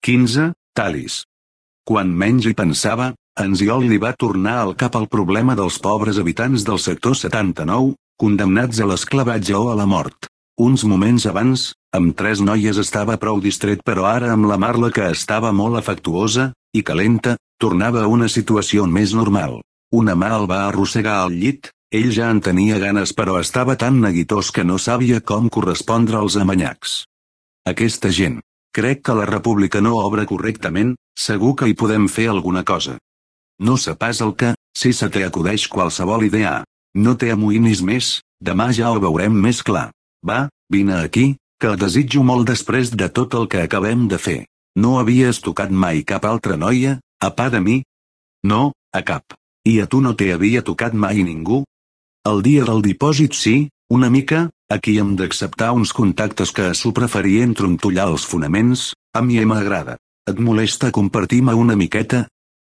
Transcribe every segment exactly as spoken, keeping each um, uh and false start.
quinze, Talis. Quan menys hi pensava, a en Ziol li va tornar al cap el problema dels pobres habitants del sector setanta-nou, condemnats a l'esclavatge o a la mort. Uns moments abans, amb tres noies estava prou distret, però ara amb la Marla, que estava molt afectuosa i calenta, tornava a una situació més normal. Una mà el va arrossegar al llit, ell ja en tenia ganes, però estava tan neguitós que no sabia com correspondre als amanyacs. Aquesta gent. Crec que la república no obra correctament, segur que hi podem fer alguna cosa. No sé pas el que, si se t'acudeix qualsevol idea. No t'amoïnis més, demà ja ho veurem més clar. Va, vine aquí, que et desitjo molt després de tot el que acabem de fer. No havies tocat mai cap altra noia, a part de mi? No, a cap. I a tu no t'hi havia tocat mai ningú? El dia del dipòsit sí, una mica, aquí hem d'acceptar uns contactes que s'ho preferien trontollar els fonaments, a mi m'agrada. Et molesta compartir-me una miqueta?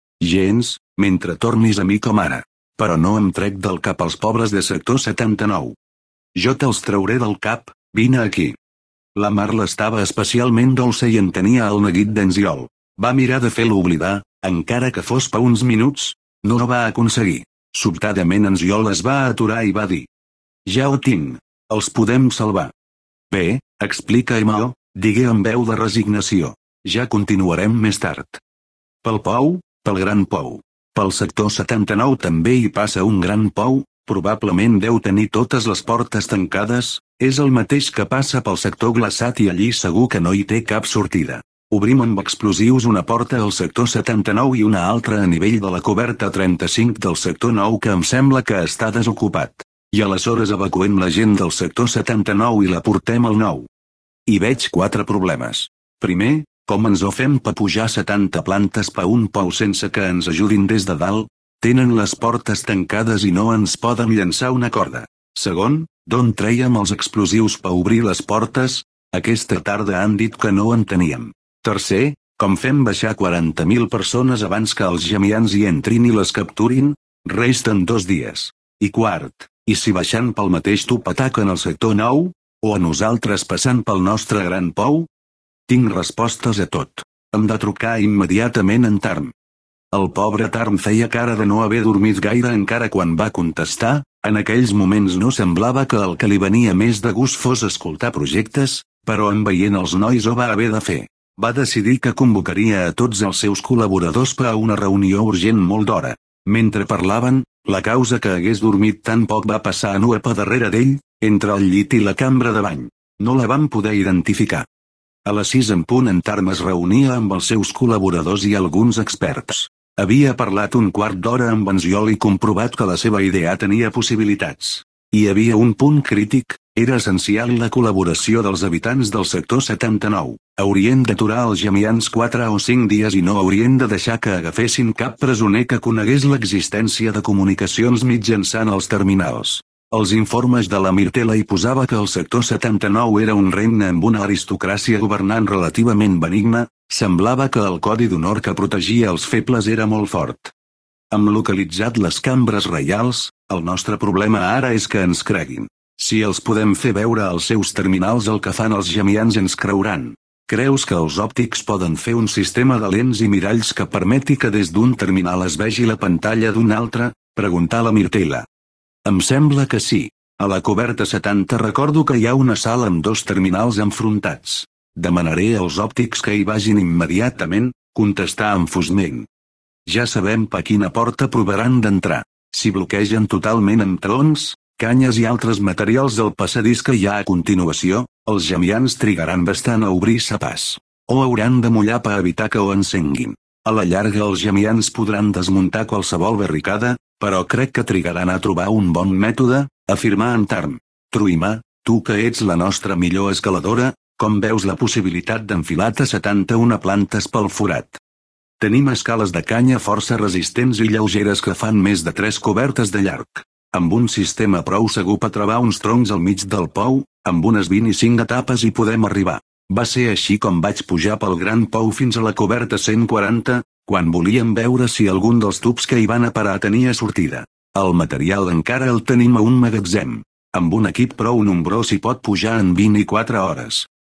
Gens, mentre tornis a mi com ara. Però no em trec del cap els pobres de sector setanta-nou. Jo te'ls trauré del cap, vine aquí. La Marla estava especialment dolça i en tenia el neguit d'en Ziol. Va mirar de fer-lo oblidar, encara que fos per uns minuts. No ho va aconseguir. Sobtadament en Ziol es va aturar i va dir: ja ho tinc. Els podem salvar. Bé, explica-m'ho, digué amb veu de resignació. Ja continuarem més tard. Pel pou, pel gran pou. Pel sector setanta-nou també hi passa un gran pou, probablement deu tenir totes les portes tancades, és el mateix que passa pel sector glaçat i allí segur que no hi té cap sortida. Obrim amb explosius una porta al sector setanta-nou i una altra a nivell de la coberta trenta-cinc del sector nou que em sembla que està desocupat. I aleshores evacuem la gent del sector setanta-nou i la portem al nou. Hi veig quatre problemes. Primer, com ens ho fem per pujar setanta plantes per un pou sense que ens ajudin des de dalt? Tenen les portes tancades i no ens poden llançar una corda. Segon, d'on trèiem els explosius per obrir les portes? Aquesta tarda han dit que no en teníem. Tercer, com fem baixar quaranta mil persones abans que els gemians hi entrin i les capturin? Resten dos dies. I quart, i si baixant pel mateix tub ataquen el sector nou? O a nosaltres passant pel nostre gran pou? Tinc respostes a tot. Hem de trucar immediatament en Tarm. El pobre Tarm feia cara de no haver dormit gaire encara quan va contestar. En aquells moments no semblava que el que li venia més de gust fos escoltar projectes, però en veient els nois ho va haver de fer. Va decidir que convocaria a tots els seus col·laboradors per a una reunió urgent molt d'hora. Mentre parlaven, la causa que hagués dormit tan poc va passar a nua per darrere d'ell, entre el llit i la cambra de bany. No la van poder identificar. A les sis en punt en Tarm es reunia amb els seus col·laboradors i alguns experts. Havia parlat un quart d'hora amb en Ziol i comprovat que la seva idea tenia possibilitats. Hi havia un punt crític, era essencial la col·laboració dels habitants del sector setanta-nou. Haurien d'aturar els gemians quatre o cinc dies i no haurien de deixar que agafessin cap presoner que conegués l'existència de comunicacions mitjançant els terminals. Els informes de la Mirtela hi posava que el sector setanta-nou era un regne amb una aristocràcia governant relativament benigna, semblava que el codi d'honor que protegia els febles era molt fort. Hem localitzat les cambres reials, el nostre problema ara és que ens creguin. Si els podem fer veure als seus terminals el que fan els gemians ens creuran. Creus que els òptics poden fer un sistema de lents i miralls que permeti que des d'un terminal es vegi la pantalla d'un altre? Preguntà la Mirtela. Em sembla que sí. A la coberta setanta recordo que hi ha una sala amb dos terminals enfrontats. Demanaré als òptics que hi vagin immediatament, contestà enfosment. Ja sabem per quina porta provaran d'entrar. Si bloquegen totalment amb troncs, canyes i altres materials del passadís que hi ha a continuació, els gemians trigaran bastant a obrir-se pas. O hauran de mullar per evitar que ho encenguin. A la llarga els gemians podran desmuntar qualsevol barricada, però crec que trigaran a trobar un bon mètode, afirmà en Tarm. Truima, tu que ets la nostra millor escaladora, com veus la possibilitat d'enfilar-te setanta-una plantes pel forat? Tenim escales de canya força resistents i lleugeres que fan més de tres cobertes de llarg. Amb un sistema prou segur per travar uns troncs al mig del pou, amb unes vint i cinc etapes hi podem arribar. Va ser així com vaig pujar pel gran pou fins a la coberta cent quaranta, quan volíem veure si algun dels tubs que hi van a parar tenia sortida. El material encara el tenim a un magatzem. Amb un equip prou nombrós hi pot pujar en vint-i-quatre hores.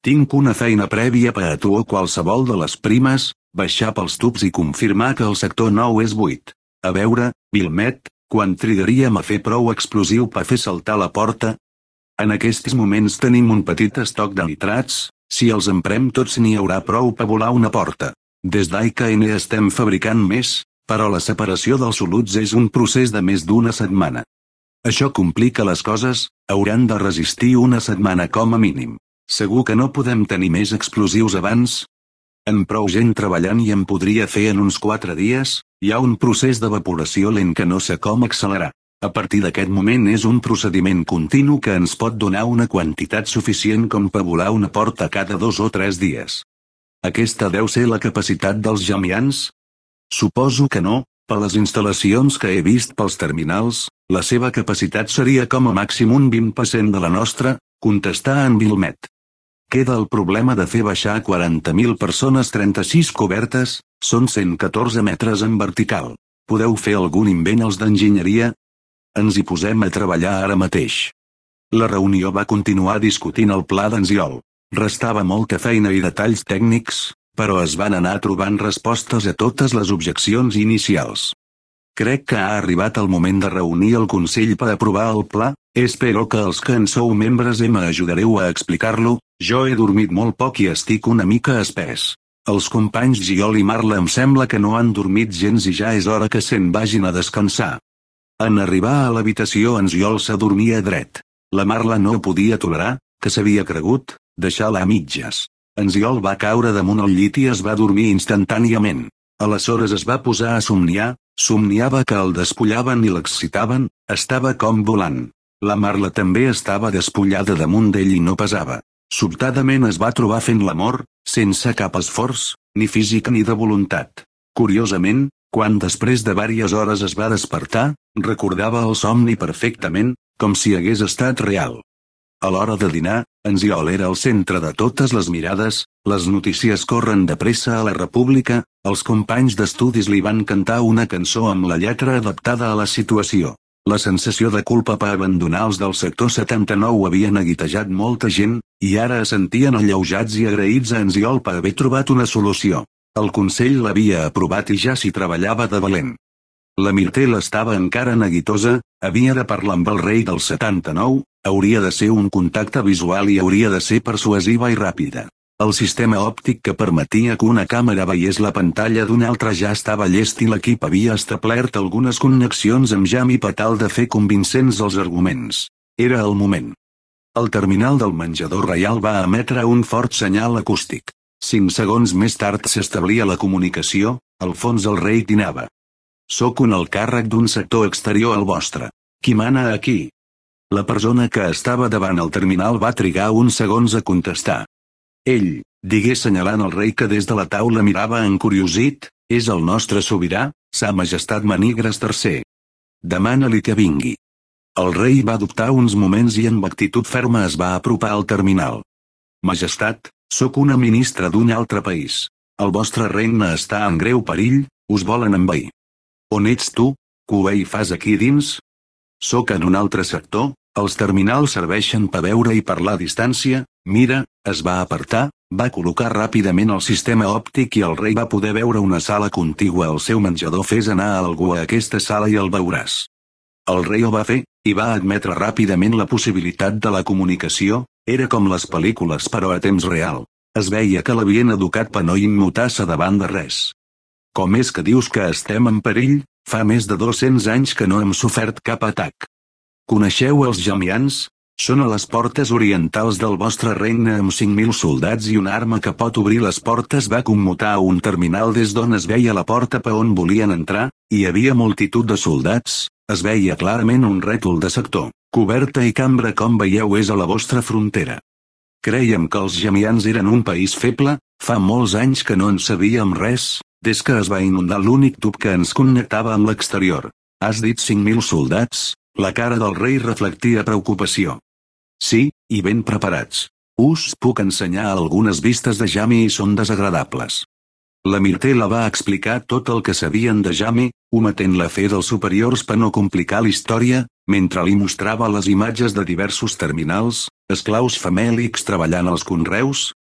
Tinc una feina prèvia per a tu o qualsevol de les primes, baixar pels tubs i confirmar que el sector nou és buit. A veure, Wilmet, quan trigaríem a fer prou explosiu per fer saltar la porta? En aquests moments tenim un petit estoc de nitrats, si els emprem tots n'hi haurà prou per volar una porta. Des d'I K N estem fabricant més, però la separació dels soluts és un procés de més d'una setmana. Això complica les coses, hauran de resistir una setmana com a mínim. Segur que no podem tenir més explosius abans? Amb prou gent treballant i em podria fer en uns quatre dies, hi ha un procés d'evaporació lent que no sé com accelerar. A partir d'aquest moment és un procediment continu que ens pot donar una quantitat suficient com per volar una porta cada dos o tres dies. Aquesta deu ser la capacitat dels Jamians? Suposo que no, per les instal·lacions que he vist pels terminals, la seva capacitat seria com a màxim un vint per cent de la nostra, contestà en Wilmet. Queda el problema de fer baixar quaranta mil persones trenta-sis cobertes, són cent catorze metres en vertical. Podeu fer algun invent els d'enginyeria? Ens hi posem a treballar ara mateix. La reunió va continuar discutint el pla d'Anziol. Restava molta feina i detalls tècnics, però es van anar trobant respostes a totes les objeccions inicials. Crec que ha arribat el moment de reunir el Consell per aprovar el pla, espero que els que en sou membres m'ajudareu a explicar-lo, jo he dormit molt poc i estic una mica espès. Els companys Giol i Marla em sembla que no han dormit gens i ja és hora que se'n vagin a descansar. En arribar a l'habitació en Giol s'adormia dret. La Marla no ho podia tolerar, que s'havia cregut, deixar-la a mitges. En Giol va caure damunt el llit i es va dormir instantàniament. Aleshores es va posar a somniar, somniava que el despullaven i l'excitaven, estava com volant. La Marla també estava despullada damunt d'ell i no pesava. Sobtadament es va trobar fent l'amor, sense cap esforç, ni físic ni de voluntat. Curiosament, quan després de vàries hores es va despertar, recordava el somni perfectament, com si hagués estat real. A l'hora de dinar, en Giol era el centre de totes les mirades, les notícies corren de pressa a la República, els companys d'estudis li van cantar una cançó amb la lletra adaptada a la situació. La sensació de culpa per abandonar els del sector setanta-nou havia neguitejat molta gent, i ara es sentien alleujats i agraïts a en Giol per haver trobat una solució. El Consell l'havia aprovat i ja s'hi treballava de valent. La Mirtel estava encara neguitosa, havia de parlar amb el rei del setanta-nou, hauria de ser un contacte visual i hauria de ser persuasiva i ràpida. El sistema òptic que permetia que una càmera veiés la pantalla d'un altre ja estava llest i l'equip havia establert algunes connexions amb Jami per tal de fer convincents els arguments. Era el moment. El terminal del menjador reial va emetre un fort senyal acústic. Cinc segons més tard s'establia la comunicació, al fons el rei dinava. Soc un alt càrrec d'un sector exterior al vostre. Qui mana aquí? La persona que estava davant el terminal va trigar uns segons a contestar. Ell, digué assenyalant el rei que des de la taula mirava encuriosit, és el nostre sobirà, sa majestat Manigres tercer. Demana-li que vingui. El rei va dubtar uns moments i amb actitud ferma es va apropar al terminal. Majestat, sóc una ministra d'un altre país. El vostre regne està en greu perill, us volen envair. On ets tu? Què hi fas aquí dins? Soc en un altre sector, els terminals serveixen per veure i parlar a distància, mira, es va apartar, va col·locar ràpidament el sistema òptic i el rei va poder veure una sala contigua al seu menjador. Fes anar a algú a aquesta sala i el veuràs. El rei ho va fer, i va admetre ràpidament la possibilitat de la comunicació, era com les pel·lícules però a temps real. Es veia que l'havien educat per no immutar-se davant de res. Com és que dius que estem en perill? Fa més de dos-cents anys que no hem sofert cap atac. Coneixeu els Jamians? Són a les portes orientals del vostre regne amb cinc mil soldats i una arma que pot obrir les portes. Va commutar a un terminal des d'on es veia la porta per on volien entrar, hi havia multitud de soldats, es veia clarament un rètol de sector, coberta i cambra com veieu és a la vostra frontera. Crèiem que els Jamians eren un país feble, fa molts anys que no en sabíem res, des que es va inundar l'únic tub que ens connectava amb l'exterior. Has dit cinc mil soldats? La cara del rei reflectia preocupació. Sí, i ben preparats. Us puc ensenyar algunes vistes de Jami i són desagradables. La Mirtela va explicar tot el que sabien de Jami, ometent la fe dels superiors per no complicar la història, mentre li mostrava les imatges de diversos terminals, esclaus famèlics treballant als conreus,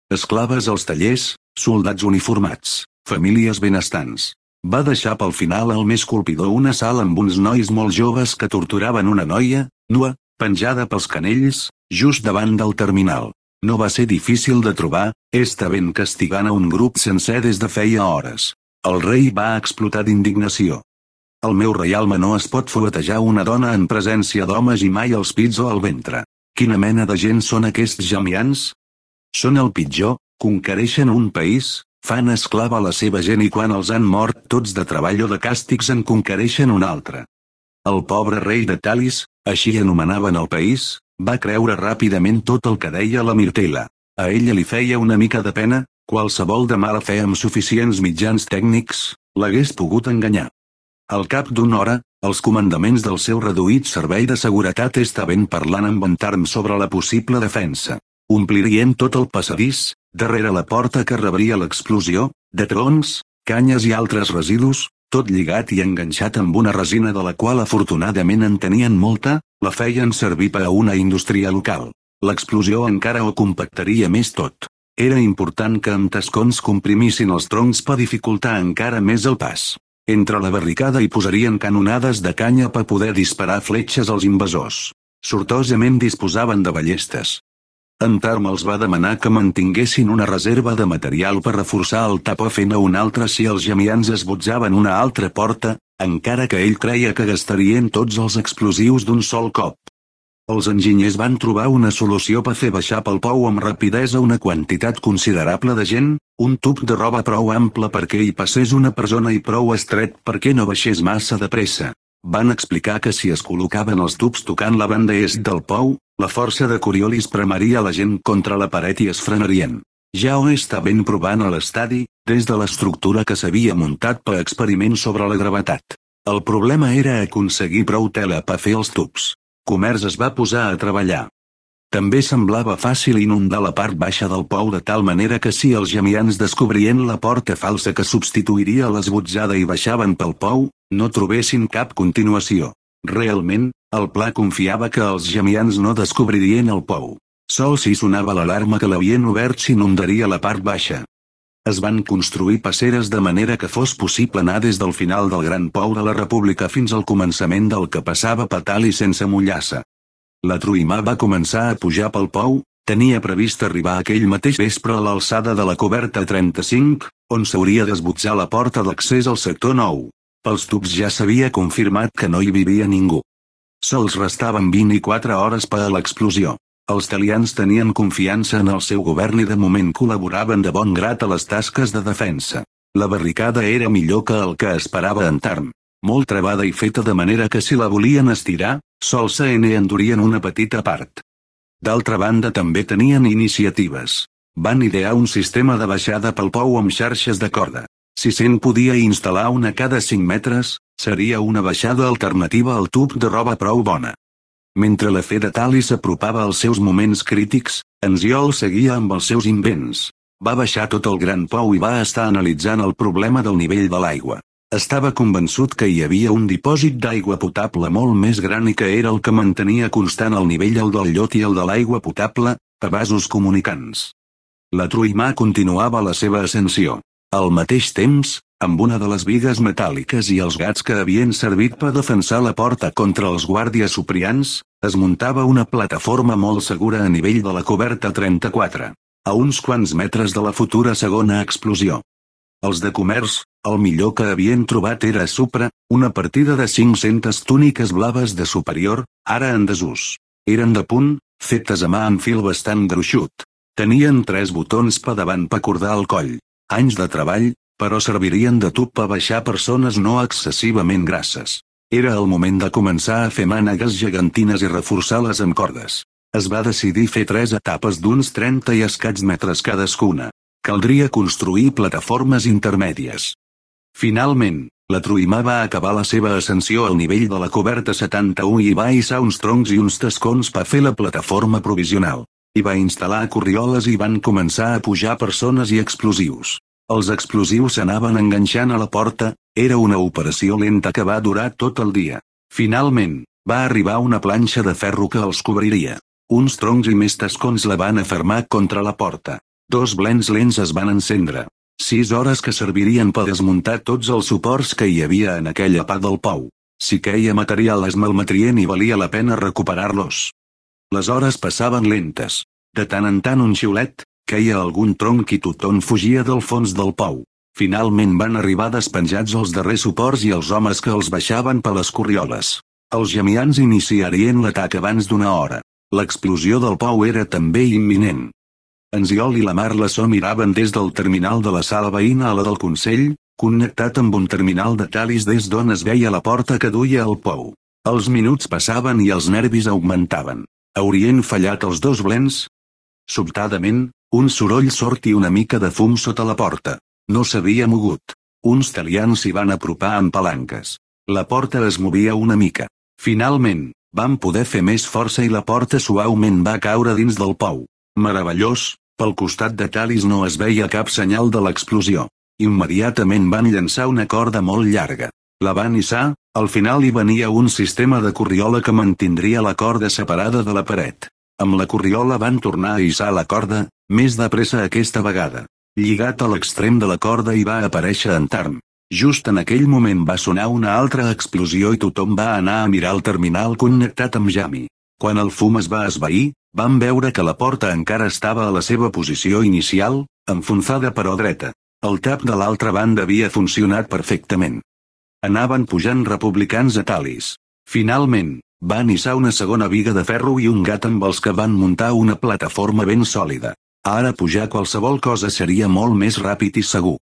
Esclaves als tallers, soldats uniformats, famílies benestants. Va deixar pel final el més colpidor una sala amb uns nois molt joves que torturaven una noia, nua, penjada pels canells, just davant del terminal. No va ser difícil de trobar, estaven castigant a un grup sencer des de feia hores. El rei va explotar d'indignació. Al meu reialme no es pot fuetejar una dona en presència d'homes i mai els pits o el ventre. Quina mena de gent són aquests jamians? Són el pitjor, conquereixen un país, fan esclava la seva gent i quan els han mort tots de treball o de càstigs en conquereixen un altre. El pobre rei de Talis, així anomenaven el país, va creure ràpidament tot el que deia la Mirtela. A ella li feia una mica de pena, qualsevol de mala fe amb suficients mitjans tècnics, l'hagués pogut enganyar. Al cap d'una hora, els comandaments del seu reduït servei de seguretat estaven parlant amb Bentarm sobre la possible defensa. Omplirien tot el passadís, darrere la porta que rebria l'explosió, de troncs, canyes i altres residus, tot lligat i enganxat amb una resina de la qual afortunadament en tenien molta, la feien servir per a una indústria local. L'explosió encara ho compactaria més tot. Era important que amb tascons comprimissin els troncs per dificultar encara més el pas. Entre la barricada hi posarien canonades de canya per poder disparar fletxes als invasors. Sortosament disposaven de ballestes. Bentarm els va demanar que mantinguessin una reserva de material per reforçar el tapa fent un altre si els jamians esbotzaven una altra porta, encara que ell creia que gastarien tots els explosius d'un sol cop. Els enginyers van trobar una solució per fer baixar pel pou amb rapidesa una quantitat considerable de gent, un tub de roba prou ample perquè hi passés una persona i prou estret perquè no baixés massa de pressa. Van explicar que si es col·locaven els tubs tocant la banda est del pou, la força de Coriolis premaria la gent contra la paret i es frenarien. Ja ho estaven provant a l'estadi, des de l'estructura que s'havia muntat per experiment sobre la gravetat. El problema era aconseguir prou tela per fer els tubs. Comerç es va posar a treballar. També semblava fàcil inundar la part baixa del pou de tal manera que si els jamians descobrien la porta falsa que substituiria l'esbotzada i baixaven pel pou, no trobessin cap continuació. Realment, el pla confiava que els jamians no descobririen el pou. Sols si sonava l'alarma que l'havien obert s'inundaria la part baixa. Es van construir passeres de manera que fos possible anar des del final del gran pou de la República fins al començament del que passava per Talis sense mullar-se. La Truimà va començar a pujar pel pou, tenia previst arribar aquell mateix vespre a l'alçada de la coberta trenta-cinc, on s'hauria d'esbotzar la porta d'accés al sector nou. Pels tubs ja s'havia confirmat que no hi vivia ningú. Sols restaven vint-i-quatre hores per a l'explosió. Els talians tenien confiança en el seu govern i de moment col·laboraven de bon grat a les tasques de defensa. La barricada era millor que el que esperava Bentarm. Molt trebada i feta de manera que si la volien estirar, sols se n'endurien una petita part. D'altra banda també tenien iniciatives. Van idear un sistema de baixada pel pou amb xarxes de corda. Si se'n podia instal·lar una cada cinc metres, seria una baixada alternativa al tub de roba prou bona. Mentre la fe de Talis s'apropava als seus moments crítics, Enziol seguia amb els seus invents. Va baixar tot el gran pou i va estar analitzant el problema del nivell de l'aigua. Estava convençut que hi havia un dipòsit d'aigua potable molt més gran i que era el que mantenia constant el nivell el del llot i el de l'aigua potable, a vasos comunicants. La Truimà continuava la seva ascensió. Al mateix temps, amb una de les bigues metàl·liques i els gats que havien servit per defensar la porta contra els guàrdies suprians, es muntava una plataforma molt segura a nivell de la coberta trenta-quatre, a uns quants metres de la futura segona explosió. Els de comerç, el millor que havien trobat era a Supra, una partida de cinc-centes túniques blaves de superior, ara en desús. Eren de punt, fetes a mà amb fil bastant gruixut. Tenien tres botons per davant per cordar el coll. Anys de treball, però servirien de tub per baixar persones no excessivament grasses. Era el moment de començar a fer mànegues gegantines i reforçar-les amb cordes. Es va decidir fer tres etapes d'uns trenta i escaig metres cadascuna. Caldria construir plataformes intermèdies. Finalment, la Truimà va acabar la seva ascensió al nivell de la coberta setanta-u i va hissar uns troncs i uns tascons per fer la plataforma provisional. Hi va instal·lar corrioles i van començar a pujar persones i explosius. Els explosius s'anaven enganxant a la porta, era una operació lenta que va durar tot el dia. Finalment, va arribar una planxa de ferro que els cobriria. Uns troncs i més tascons la van afermar contra la porta. Dos blens lents es van encendre. Sis hores que servirien per desmuntar tots els suports que hi havia en aquella part del pou. Si queia material es malmetrien i valia la pena recuperar-los. Les hores passaven lentes. De tant en tant un xiulet, queia algun tronc i tothom fugia del fons del pou. Finalment van arribar despenjats els darrers suports i els homes que els baixaven per les corrioles. Els gemians iniciarien l'atac abans d'una hora. L'explosió del pou era també imminent. En Ziol i la Marla miraven des del terminal de la sala veïna a la del Consell, connectat amb un terminal de Talis des d'on es veia la porta que duia al pou. Els minuts passaven i els nervis augmentaven. Haurien fallat els dos blens? Sobtadament, un soroll sord i una mica de fum sota la porta. No s'havia mogut. Uns talians s'hi van apropar amb palanques. La porta es movia una mica. Finalment, van poder fer més força i la porta suaument va caure dins del pou. Meravellós, pel costat de Talis no es veia cap senyal de l'explosió. Immediatament van llançar una corda molt llarga. La van hissar, al final hi venia un sistema de corriola que mantindria la corda separada de la paret. Amb la corriola van tornar a hissar la corda, més de pressa aquesta vegada. Lligat a l'extrem de la corda hi va aparèixer en Tarn. Just en aquell moment va sonar una altra explosió i tothom va anar a mirar el terminal connectat amb Jami. Quan el fum es va esvair, van veure que la porta encara estava a la seva posició inicial, enfonsada però dreta. El tap de l'altra banda havia funcionat perfectament. Anaven pujant republicans a Talis. Finalment, van hissar una segona viga de ferro i un gat amb els que van muntar una plataforma ben sòlida. Ara pujar qualsevol cosa seria molt més ràpid i segur.